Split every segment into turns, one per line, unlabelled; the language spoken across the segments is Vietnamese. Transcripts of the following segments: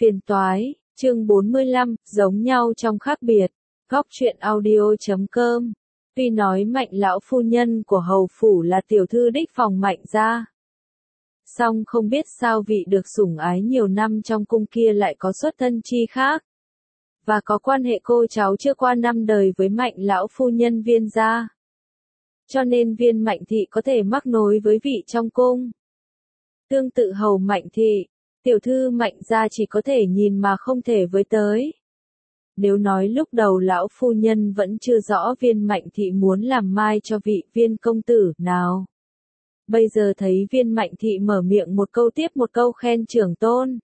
Phiền toái, chương 45, giống nhau trong khác biệt. Góc truyện audio.com. Tuy nói Mạnh lão phu nhân của hầu phủ là tiểu thư đích phòng Mạnh gia, song không biết sao vị được sủng ái nhiều năm trong cung kia lại có xuất thân chi khác, và có quan hệ cô cháu chưa qua 5 đời với Mạnh lão phu nhân Viên gia. Cho nên Viên Mạnh thị có thể mắc nối với vị trong cung. Tương tự hầu Mạnh thị, tiểu thư Mạnh gia chỉ có thể nhìn mà không thể với tới. Nếu nói lúc đầu lão phu nhân vẫn chưa rõ Viên Mạnh thị muốn làm mai cho vị Viên công tử nào, bây giờ thấy Viên Mạnh thị mở miệng một câu tiếp một câu khen trưởng tôn,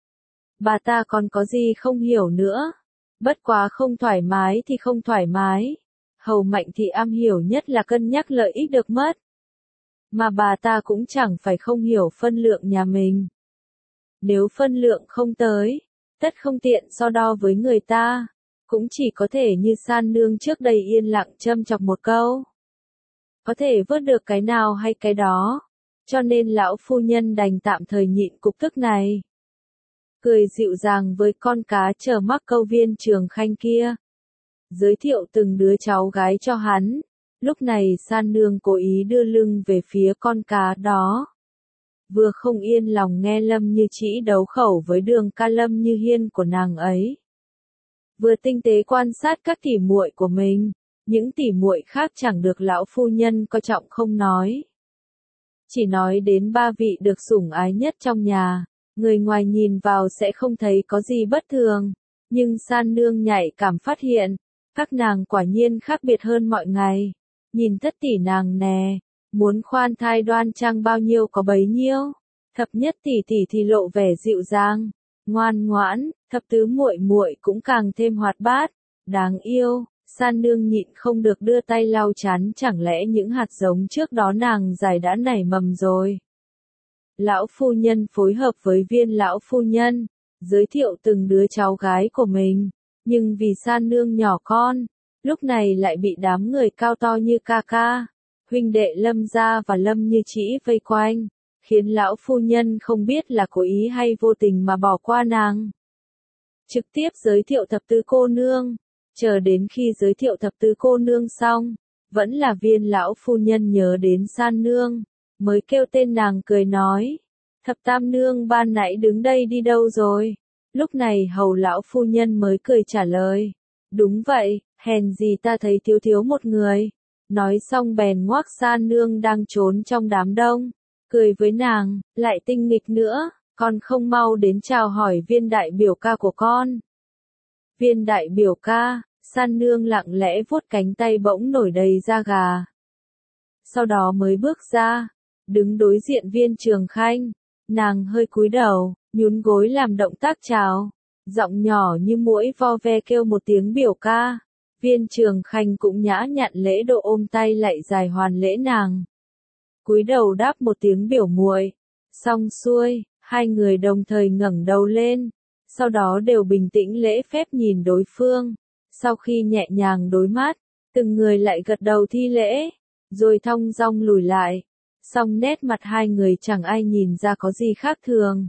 bà ta còn có gì không hiểu nữa. Bất quá không thoải mái thì không thoải mái. Hầu Mạnh thị am hiểu nhất là cân nhắc lợi ích được mất, mà bà ta cũng chẳng phải không hiểu phân lượng nhà mình. Nếu phân lượng không tới, tất không tiện so đo với người ta, cũng chỉ có thể như San nương trước đây yên lặng châm chọc một câu, có thể vớt được cái nào hay cái đó, cho nên lão phu nhân đành tạm thời nhịn cục tức này. Cười dịu dàng với con cá chờ mắc câu Viên Trường Khanh kia, giới thiệu từng đứa cháu gái cho hắn. Lúc này San nương cố ý đưa lưng về phía con cá đó, vừa không yên lòng nghe Lâm Như Chỉ đấu khẩu với Đường ca Lâm Như Hiên của nàng ấy, vừa tinh tế quan sát các tỉ muội của mình. Những tỉ muội khác chẳng được lão phu nhân coi trọng không nói, chỉ nói đến 3 vị được sủng ái nhất trong nhà. Người ngoài nhìn vào sẽ không thấy có gì bất thường, nhưng San nương nhạy cảm phát hiện, các nàng quả nhiên khác biệt hơn mọi ngày. Nhìn thất tỷ nàng nè, muốn khoan thai đoan trang bao nhiêu có bấy nhiêu. Thập nhất tỷ tỷ thì lộ vẻ dịu dàng, ngoan ngoãn, thập tứ muội muội cũng càng thêm hoạt bát, đáng yêu. San nương nhịn không được đưa tay lau chán, chẳng lẽ những hạt giống trước đó nàng giải đã nảy mầm rồi. Lão phu nhân phối hợp với Viên lão phu nhân, giới thiệu từng đứa cháu gái của mình, nhưng vì San nương nhỏ con, lúc này lại bị đám người cao to như ca ca, huynh đệ Lâm gia và Lâm Như Chỉ vây quanh, khiến lão phu nhân không biết là cố ý hay vô tình mà bỏ qua nàng. Trực tiếp giới thiệu thập tứ cô nương, chờ đến khi giới thiệu thập tứ cô nương xong, vẫn là Viên lão phu nhân nhớ đến San nương, mới kêu tên nàng cười nói, thập tam nương ban nãy đứng đây đi đâu rồi? Lúc này hầu lão phu nhân mới cười trả lời, đúng vậy, hèn gì ta thấy thiếu thiếu một người. Nói xong bèn ngoác San nương đang trốn trong đám đông, cười với nàng, lại tinh nghịch nữa, con không mau đến chào hỏi Viên đại biểu ca của con. Viên đại biểu ca, San nương lặng lẽ vuốt cánh tay bỗng nổi đầy da gà. Sau đó mới bước ra, đứng đối diện Viên Trường Khanh, nàng hơi cúi đầu, nhún gối làm động tác chào, giọng nhỏ như muỗi vo ve kêu một tiếng biểu ca. Viên Trường Khanh cũng nhã nhặn lễ độ ôm tay lạy dài hoàn lễ nàng, cúi đầu đáp một tiếng biểu muội. Xong xuôi, hai người đồng thời ngẩng đầu lên, sau đó đều bình tĩnh lễ phép nhìn đối phương. Sau khi nhẹ nhàng đối mắt, từng người lại gật đầu thi lễ, rồi thong dong lùi lại. Song nét mặt hai người chẳng ai nhìn ra có gì khác thường.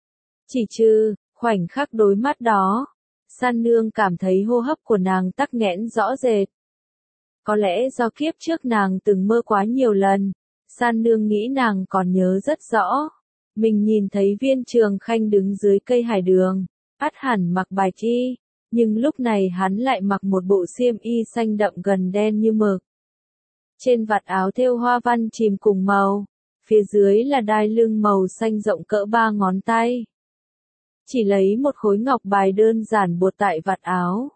Chỉ trừ, khoảnh khắc đối mắt đó, San nương cảm thấy hô hấp của nàng tắc nghẽn rõ rệt. Có lẽ do kiếp trước nàng từng mơ quá nhiều lần, San nương nghĩ nàng còn nhớ rất rõ. Mình nhìn thấy Viên Trường Khanh đứng dưới cây hải đường, ắt hẳn mặc bài y, nhưng lúc này hắn lại mặc một bộ xiêm y xanh đậm gần đen như mực. Trên vạt áo thêu hoa văn chìm cùng màu, phía dưới là đai lưng màu xanh rộng cỡ 3 ngón tay. Chỉ lấy một khối ngọc bài đơn giản buộc tại vạt áo.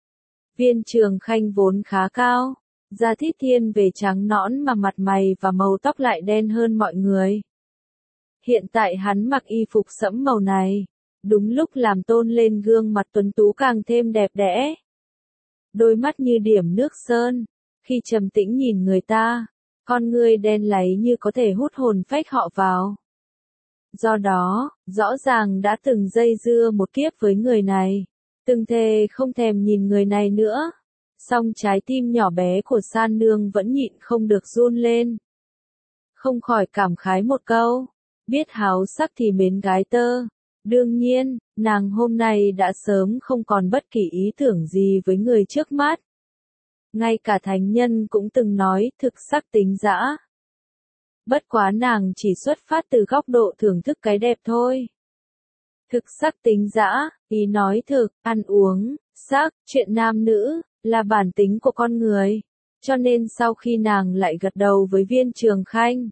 Viên Trường Khanh vốn khá cao, da thịt thiên về trắng nõn mà mặt mày và màu tóc lại đen hơn mọi người. Hiện tại hắn mặc y phục sẫm màu này, đúng lúc làm tôn lên gương mặt tuấn tú càng thêm đẹp đẽ. Đôi mắt như điểm nước sơn, khi trầm tĩnh nhìn người ta, con ngươi đen láy như có thể hút hồn phách họ vào. Do đó, rõ ràng đã từng dây dưa một kiếp với người này, từng thề không thèm nhìn người này nữa. Song trái tim nhỏ bé của San nương vẫn nhịn không được run lên. Không khỏi cảm khái một câu, biết háo sắc thì mến gái tơ, Đương nhiên, nàng hôm nay đã sớm không còn bất kỳ ý tưởng gì với người trước mắt. Ngay cả thánh nhân cũng từng nói thực sắc tính dã. Bất quá nàng chỉ xuất phát từ góc độ thưởng thức cái đẹp thôi. Thực sắc tính dã, ý nói thực, ăn uống, sắc, chuyện nam nữ, là bản tính của con người. Cho nên sau khi nàng lại gật đầu với Viên Trường Khanh,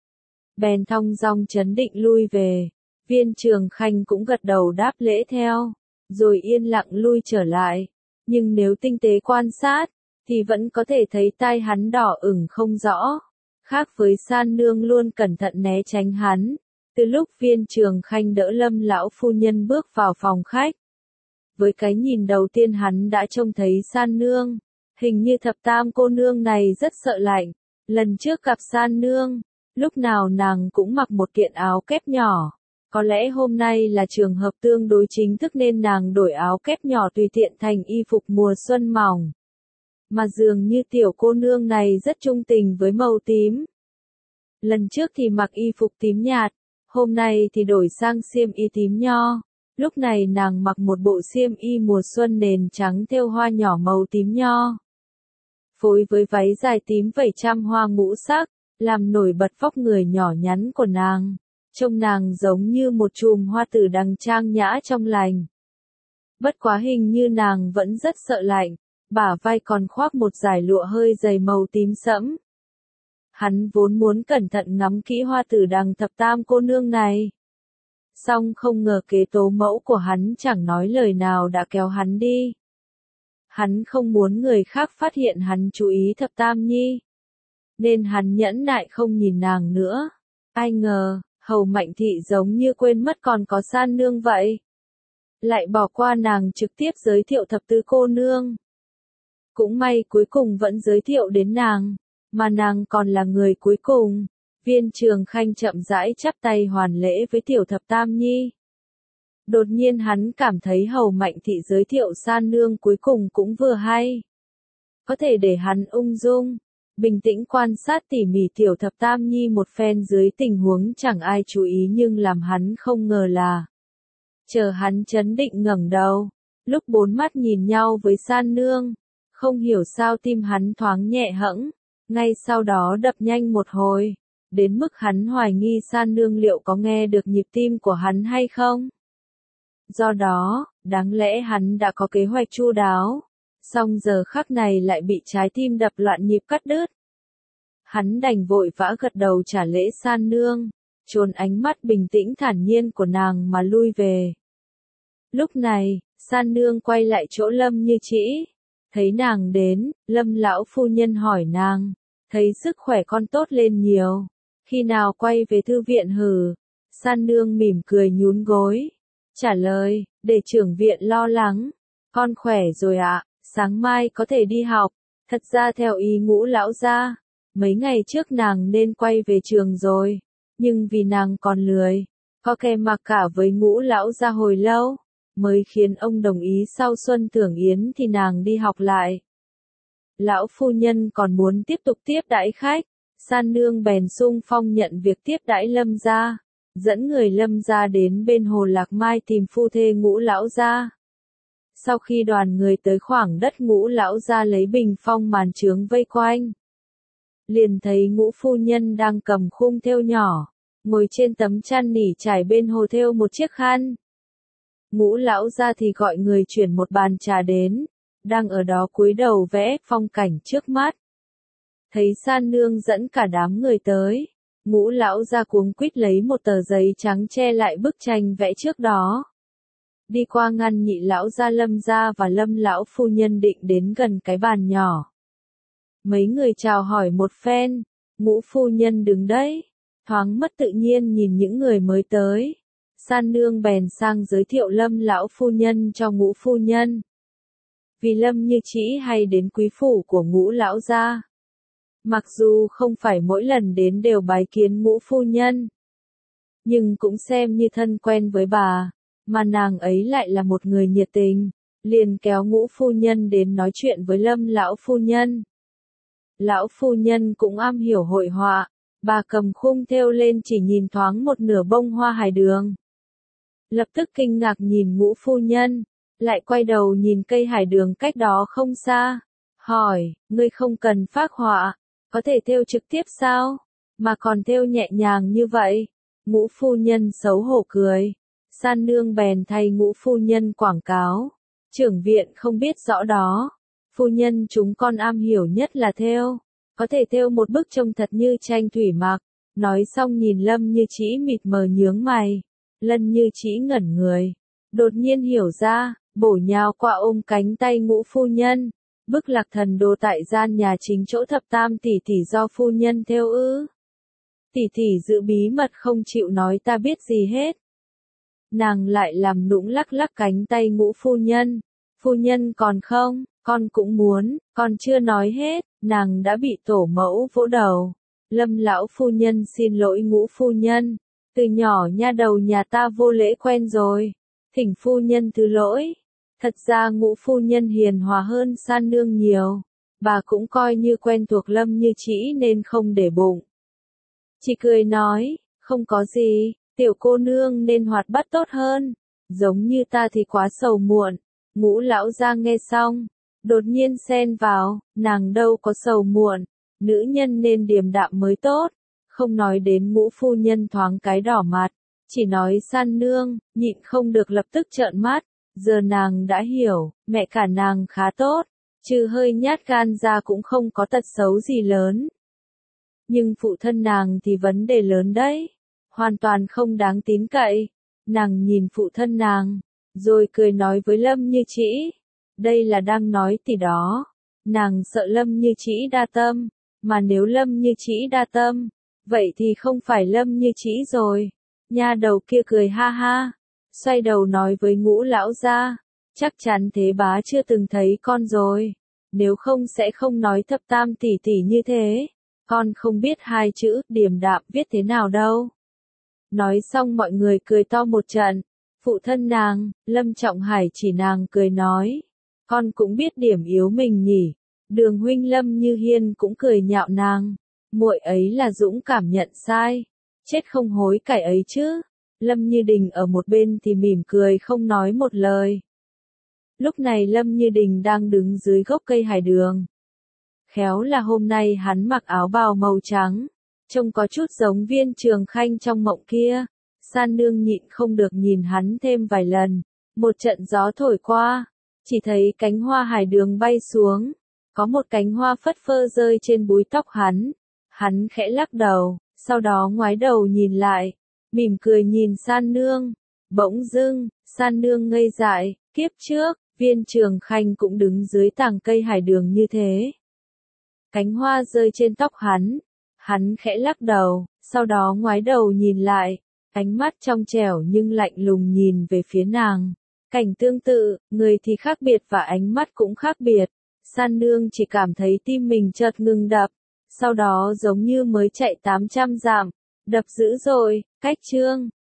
bèn thong dong chấn định lui về. Viên Trường Khanh cũng gật đầu đáp lễ theo, rồi yên lặng lui trở lại. Nhưng nếu tinh tế quan sát, thì vẫn có thể thấy tai hắn đỏ ửng không rõ. Khác với San Nương luôn cẩn thận né tránh hắn. Từ lúc Viên Trường Khanh đỡ Lâm lão phu nhân bước vào phòng khách, với cái nhìn đầu tiên hắn đã trông thấy San Nương. Hình như thập tam cô nương này rất sợ lạnh. Lần trước gặp San Nương, lúc nào nàng cũng mặc một kiện áo kép nhỏ. Có lẽ hôm nay là trường hợp tương đối chính thức nên nàng đổi áo kép nhỏ tùy tiện thành y phục mùa xuân mỏng. Mà dường như tiểu cô nương này rất trung tình với màu tím. Lần trước thì mặc y phục tím nhạt, hôm nay thì đổi sang xiêm y tím nho. Lúc này nàng mặc một bộ xiêm y mùa xuân nền trắng thêu hoa nhỏ màu tím nho, phối với váy dài tím vẩy trăm hoa ngũ sắc, làm nổi bật vóc người nhỏ nhắn của nàng. Trông nàng giống như một chùm hoa tử đằng trang nhã trong lành. Bất quá hình như nàng vẫn rất sợ lạnh, bả vai còn khoác một dải lụa hơi dày màu tím sẫm. Hắn vốn muốn cẩn thận ngắm kỹ hoa tử đằng thập tam cô nương này. Song không ngờ kế tố mẫu của hắn chẳng nói lời nào đã kéo hắn đi. Hắn không muốn người khác phát hiện hắn chú ý thập tam nhi, nên hắn nhẫn nại không nhìn nàng nữa. Ai ngờ, Hầu Mạnh Thị giống như quên mất còn có San Nương vậy. Lại bỏ qua nàng trực tiếp giới thiệu thập tứ cô nương. Cũng may cuối cùng vẫn giới thiệu đến nàng, mà nàng còn là người cuối cùng. Viên Trường Khanh chậm rãi chắp tay hoàn lễ với tiểu thập tam nhi. Đột nhiên hắn cảm thấy Hầu Mạnh Thị giới thiệu San Nương cuối cùng cũng vừa hay. Có thể để hắn ung dung, bình tĩnh quan sát tỉ mỉ tiểu thập tam nhi một phen dưới tình huống chẳng ai chú ý, nhưng làm hắn không ngờ là, chờ hắn chấn định ngẩng đầu, lúc bốn mắt nhìn nhau với San Nương, không hiểu sao tim hắn thoáng nhẹ hẫng, ngay sau đó đập nhanh một hồi, đến mức hắn hoài nghi San Nương liệu có nghe được nhịp tim của hắn hay không. Do đó, đáng lẽ hắn đã có kế hoạch chu đáo, song giờ khắc này lại bị trái tim đập loạn nhịp cắt đứt. Hắn đành vội vã gật đầu trả lễ San Nương, trốn ánh mắt bình tĩnh thản nhiên của nàng mà lui về. Lúc này, San Nương quay lại chỗ Lâm Như Trĩ, thấy nàng đến, Lâm lão phu nhân hỏi nàng, thấy sức khỏe con tốt lên nhiều, khi nào quay về thư viện hử? San Nương mỉm cười nhún gối, trả lời, để trưởng viện lo lắng, con khỏe rồi ạ, sáng mai có thể đi học. Thật ra theo ý Ngũ lão gia, mấy ngày trước nàng nên quay về trường rồi, nhưng vì nàng còn lười, có kè mặc cả với Ngũ lão gia hồi lâu, mới khiến ông đồng ý sau Xuân Thưởng Yến thì nàng đi học lại. Lão phu nhân còn muốn tiếp tục tiếp đãi khách, San Nương bèn sung phong nhận việc tiếp đãi Lâm gia, dẫn người Lâm gia đến bên hồ Lạc Mai tìm phu thê Ngũ lão gia. Sau khi đoàn người tới khoảng đất Ngũ lão gia lấy bình phong màn chướng vây quanh, liền thấy Ngũ phu nhân đang cầm khung thêu nhỏ, ngồi trên tấm chăn nỉ trải bên hồ thêu một chiếc khăn. Ngũ lão gia thì gọi người chuyển một bàn trà đến, đang ở đó cúi đầu vẽ phong cảnh trước mắt. Thấy San Nương dẫn cả đám người tới, Ngũ lão gia cuống quýt lấy một tờ giấy trắng che lại bức tranh vẽ trước đó. Đi qua ngăn Nhị lão gia Lâm gia và Lâm lão phu nhân định đến gần cái bàn nhỏ. Mấy người chào hỏi một phen, Ngũ phu nhân đứng đấy, thoáng mất tự nhiên nhìn những người mới tới. San Nương bèn sang giới thiệu Lâm lão phu nhân cho Ngũ phu nhân. Vì Lâm Như Trĩ hay đến quý phủ của Ngũ lão gia, mặc dù không phải mỗi lần đến đều bái kiến Ngũ phu nhân, nhưng cũng xem như thân quen với bà, mà nàng ấy lại là một người nhiệt tình, liền kéo Ngũ phu nhân đến nói chuyện với Lâm lão phu nhân. Lão phu nhân cũng am hiểu hội họa, bà cầm khung thêu lên chỉ nhìn thoáng một nửa bông hoa hải đường. lập tức kinh ngạc nhìn Ngũ phu nhân, lại quay đầu nhìn cây hải đường cách đó không xa, hỏi, ngươi không cần phác họa, có thể thêu trực tiếp sao, mà còn thêu nhẹ nhàng như vậy. Ngũ phu nhân xấu hổ cười, San nương bèn thay Ngũ phu nhân quảng cáo, trưởng viện không biết rõ đó, phu nhân chúng con am hiểu nhất là thêu, có thể thêu một bức trông thật như tranh thủy mặc. Nói xong nhìn Lâm Như Trĩ mịt mờ nhướng mày, Lâm Như Trĩ ngẩn người, đột nhiên hiểu ra, bổ nhào qua ôm cánh tay Ngũ phu nhân, bức Lạc Thần đồ tại gian nhà chính chỗ thập tam tỷ tỷ do phu nhân thêu ư? Tỷ tỷ giữ bí mật không chịu nói ta biết gì hết. Nàng lại làm nũng lắc lắc cánh tay Ngũ phu nhân còn không, con cũng muốn, con chưa nói hết, nàng đã bị tổ mẫu vỗ đầu. Lâm lão phu nhân xin lỗi Ngũ phu nhân, từ nhỏ nha đầu nhà ta vô lễ quen rồi, thỉnh phu nhân thứ lỗi. Thật ra Ngũ phu nhân hiền hòa hơn San nương nhiều, bà cũng coi như quen thuộc Lâm Như Trĩ nên không để bụng. Chỉ cười nói, không có gì, tiểu cô nương nên hoạt bát tốt hơn, giống như ta thì quá sầu muộn. Ngũ lão gia nghe xong, đột nhiên xen vào, nàng đâu có sầu muộn, nữ nhân nên điềm đạm mới tốt, không nói đến Ngũ phu nhân thoáng cái đỏ mặt, chỉ nói San nương, nhịn không được lập tức trợn mắt, giờ nàng đã hiểu, mẹ cả nàng khá tốt, trừ hơi nhát gan ra cũng không có tật xấu gì lớn. Nhưng phụ thân nàng thì vấn đề lớn đấy, hoàn toàn không đáng tín cậy. Nàng nhìn phụ thân nàng, rồi cười nói với Lâm Như Trĩ, đây là đang nói tỷ đó, nàng sợ Lâm Như Trĩ đa tâm, mà nếu Lâm Như Trĩ đa tâm, vậy thì không phải Lâm Như Trĩ rồi. Nha đầu kia cười ha ha, xoay đầu nói với Ngũ lão gia, chắc chắn thế bá chưa từng thấy con rồi, nếu không sẽ không nói thập tam tỷ tỷ như thế, con không biết hai chữ điềm đạm viết thế nào đâu. Nói xong mọi người cười to một trận, phụ thân nàng, Lâm Trọng Hải chỉ nàng cười nói, con cũng biết điểm yếu mình nhỉ. Đường huynh Lâm Như Hiên cũng cười nhạo nàng, muội ấy là dũng cảm nhận sai, chết không hối cải ấy chứ. Lâm Như Đình ở một bên thì mỉm cười không nói một lời. Lúc này Lâm Như Đình đang đứng dưới gốc cây hải đường. Khéo là hôm nay hắn mặc áo bào màu trắng, trông có chút giống Viên Trường Khanh trong mộng kia. San nương nhịn không được nhìn hắn thêm vài lần. Một trận gió thổi qua, chỉ thấy cánh hoa hải đường bay xuống, có một cánh hoa phất phơ rơi trên búi tóc hắn. Hắn khẽ lắc đầu, sau đó ngoái đầu nhìn lại, mỉm cười nhìn San nương. Bỗng dưng, San nương ngây dại, kiếp trước, Viên Trường Khanh cũng đứng dưới tàng cây hải đường như thế. Cánh hoa rơi trên tóc hắn khẽ lắc đầu, sau đó ngoái đầu nhìn lại, ánh mắt trong trẻo nhưng lạnh lùng nhìn về phía nàng. Cảnh tương tự, người thì khác biệt và ánh mắt cũng khác biệt. San nương chỉ cảm thấy tim mình chợt ngừng đập, sau đó giống như mới chạy 800 dặm, đập dữ dội, cách chương.